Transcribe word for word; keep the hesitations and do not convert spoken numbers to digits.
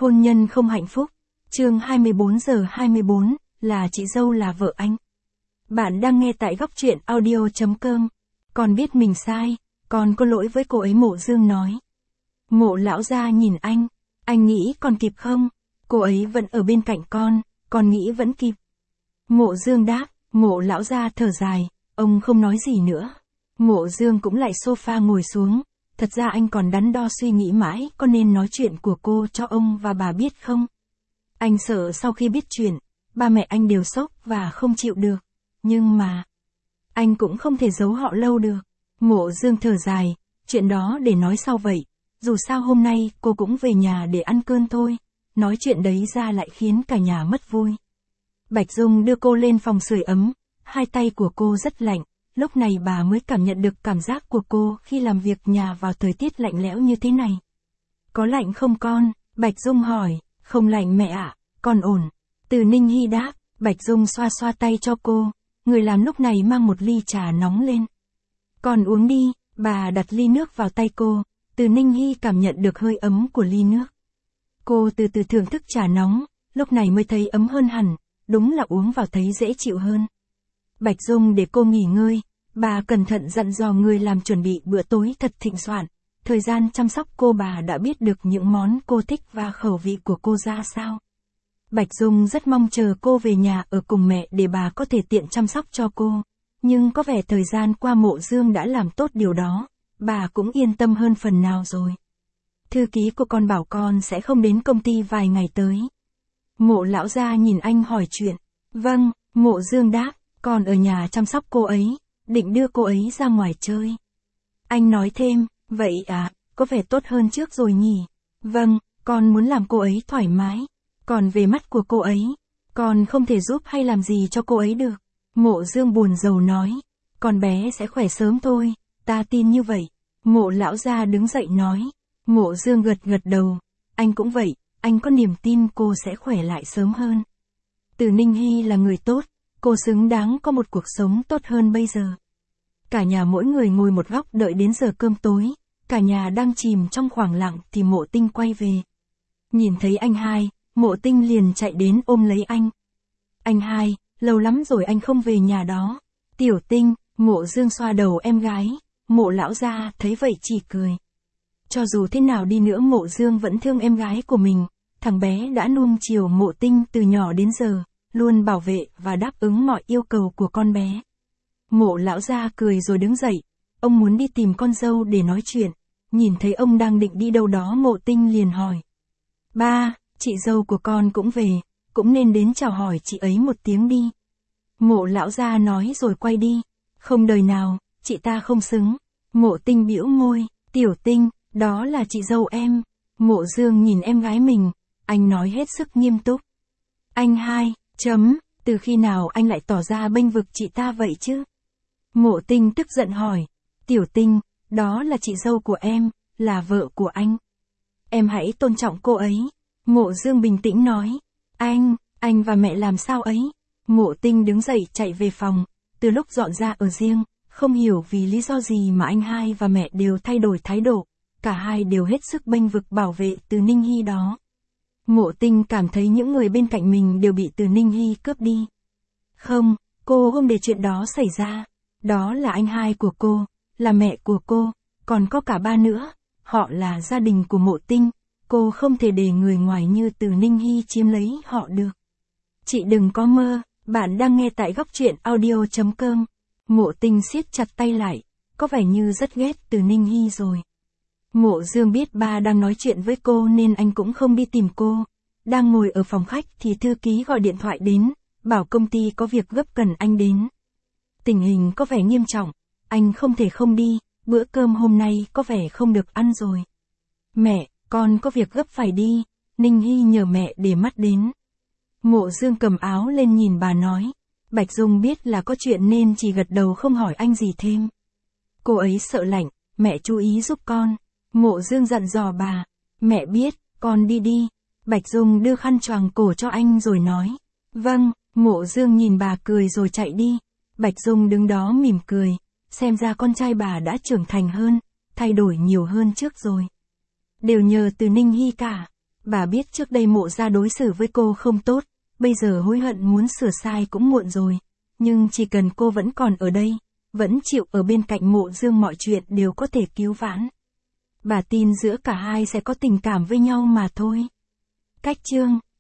Hôn nhân không hạnh phúc. Chương hai mươi bốn giờ hai mươi bốn, là chị dâu là vợ anh. Bạn đang nghe tại góc truyện audio chấm com. Con biết mình sai, con có lỗi với cô ấy, Mộ Dương nói. Mộ lão gia nhìn anh, anh nghĩ còn kịp không? Cô ấy vẫn ở bên cạnh con, con nghĩ vẫn kịp. Mộ Dương đáp, Mộ lão gia thở dài, ông không nói gì nữa. Mộ Dương cũng lại sofa ngồi xuống, thật ra anh còn đắn đo suy nghĩ mãi có nên nói chuyện của cô cho ông và bà biết không? Anh sợ sau khi biết chuyện, ba mẹ anh đều sốc và không chịu được. Nhưng mà, anh cũng không thể giấu họ lâu được. Mộ Dương thở dài, chuyện đó để nói sau vậy. Dù sao hôm nay cô cũng về nhà để ăn cơm thôi. Nói chuyện đấy ra lại khiến cả nhà mất vui. Bạch Dung đưa cô lên phòng sưởi ấm. Hai tay của cô rất lạnh. Lúc này bà mới cảm nhận được cảm giác của cô khi làm việc nhà vào thời tiết lạnh lẽo như thế này. Có lạnh không con? Bạch Dung hỏi. Không lạnh mẹ ạ, con ổn. Từ Ninh Hy đáp. Bạch Dung xoa xoa tay cho cô. Người làm lúc này mang một ly trà nóng lên. Con uống đi. Bà đặt ly nước vào tay cô. Từ Ninh Hy cảm nhận được hơi ấm của ly nước. Cô từ từ thưởng thức trà nóng, lúc này mới thấy ấm hơn hẳn, đúng là uống vào thấy dễ chịu hơn. Bạch Dung để cô nghỉ ngơi, bà cẩn thận dặn dò người làm chuẩn bị bữa tối thật thịnh soạn. Thời gian chăm sóc cô bà đã biết được những món cô thích và khẩu vị của cô ra sao. Bạch Dung rất mong chờ cô về nhà ở cùng mẹ để bà có thể tiện chăm sóc cho cô. Nhưng có vẻ thời gian qua Mộ Dương đã làm tốt điều đó, bà cũng yên tâm hơn phần nào rồi. Thư ký của con bảo con sẽ không đến công ty vài ngày tới. Mộ lão gia nhìn anh hỏi chuyện. Vâng, Mộ Dương đáp, con ở nhà chăm sóc cô ấy, định đưa cô ấy ra ngoài chơi. Anh nói thêm, vậy à, có vẻ tốt hơn trước rồi nhỉ? Vâng, con muốn làm cô ấy thoải mái. Còn về mắt của cô ấy, con không thể giúp hay làm gì cho cô ấy được. Mộ Dương buồn rầu nói, con bé sẽ khỏe sớm thôi, ta tin như vậy. Mộ lão gia đứng dậy nói. Mộ Dương gật gật đầu, anh cũng vậy, anh có niềm tin cô sẽ khỏe lại sớm hơn. Từ Ninh Hy là người tốt, cô xứng đáng có một cuộc sống tốt hơn bây giờ. Cả nhà mỗi người ngồi một góc đợi đến giờ cơm tối, cả nhà đang chìm trong khoảng lặng thì Mộ Tinh quay về. Nhìn thấy anh hai, Mộ Tinh liền chạy đến ôm lấy anh. Anh hai, lâu lắm rồi anh không về nhà đó. Tiểu Tinh, Mộ Dương xoa đầu em gái, Mộ lão gia thấy vậy chỉ cười. Cho dù thế nào đi nữa Mộ Dương vẫn thương em gái của mình, thằng bé đã nuông chiều Mộ Tinh từ nhỏ đến giờ, luôn bảo vệ và đáp ứng mọi yêu cầu của con bé. Mộ lão gia cười rồi đứng dậy, ông muốn đi tìm con dâu để nói chuyện, nhìn thấy ông đang định đi đâu đó Mộ Tinh liền hỏi. Ba, chị dâu của con cũng về, cũng nên đến chào hỏi chị ấy một tiếng đi. Mộ lão gia nói rồi quay đi, không đời nào, chị ta không xứng. Mộ Tinh bĩu môi, Tiểu Tinh, đó là chị dâu em. Mộ Dương nhìn em gái mình, anh nói hết sức nghiêm túc. Anh hai, chấm, từ khi nào anh lại tỏ ra bênh vực chị ta vậy chứ? Mộ Tinh tức giận hỏi. Tiểu Tinh, đó là chị dâu của em, là vợ của anh. Em hãy tôn trọng cô ấy. Mộ Dương bình tĩnh nói. Anh, anh và mẹ làm sao ấy? Mộ Tinh đứng dậy chạy về phòng, từ lúc dọn ra ở riêng, không hiểu vì lý do gì mà anh hai và mẹ đều thay đổi thái độ. Cả hai đều hết sức bênh vực bảo vệ Từ Ninh Hy đó. Mộ Tinh cảm thấy những người bên cạnh mình đều bị Từ Ninh Hy cướp đi. Không, cô không để chuyện đó xảy ra. Đó là anh hai của cô, là mẹ của cô, còn có cả ba nữa. Họ là gia đình của Mộ Tinh. Cô không thể để người ngoài như Từ Ninh Hy chiếm lấy họ được. Chị đừng có mơ, bạn đang nghe tại góc truyện audio chấm com. Mộ Tinh siết chặt tay lại, có vẻ như rất ghét Từ Ninh Hy rồi. Mộ Dương biết ba đang nói chuyện với cô nên anh cũng không đi tìm cô. Đang ngồi ở phòng khách thì thư ký gọi điện thoại đến, bảo công ty có việc gấp cần anh đến. Tình hình có vẻ nghiêm trọng, anh không thể không đi, bữa cơm hôm nay có vẻ không được ăn rồi. Mẹ, con có việc gấp phải đi, Ninh Hy nhờ mẹ để mắt đến. Mộ Dương cầm áo lên nhìn bà nói. Bạch Dung biết là có chuyện nên chỉ gật đầu không hỏi anh gì thêm. Cô ấy sợ lạnh, mẹ chú ý giúp con. Mộ Dương dặn dò bà. Mẹ biết, con đi đi. Bạch Dung đưa khăn choàng cổ cho anh rồi nói. Vâng, Mộ Dương nhìn bà cười rồi chạy đi. Bạch Dung đứng đó mỉm cười. Xem ra con trai bà đã trưởng thành hơn, thay đổi nhiều hơn trước rồi. Đều nhờ Từ Ninh Hy cả. Bà biết trước đây Mộ Gia đối xử với cô không tốt, bây giờ hối hận muốn sửa sai cũng muộn rồi. Nhưng chỉ cần cô vẫn còn ở đây, vẫn chịu ở bên cạnh Mộ Dương mọi chuyện đều có thể cứu vãn. Bà tin giữa cả hai sẽ có tình cảm với nhau mà thôi. Cách chương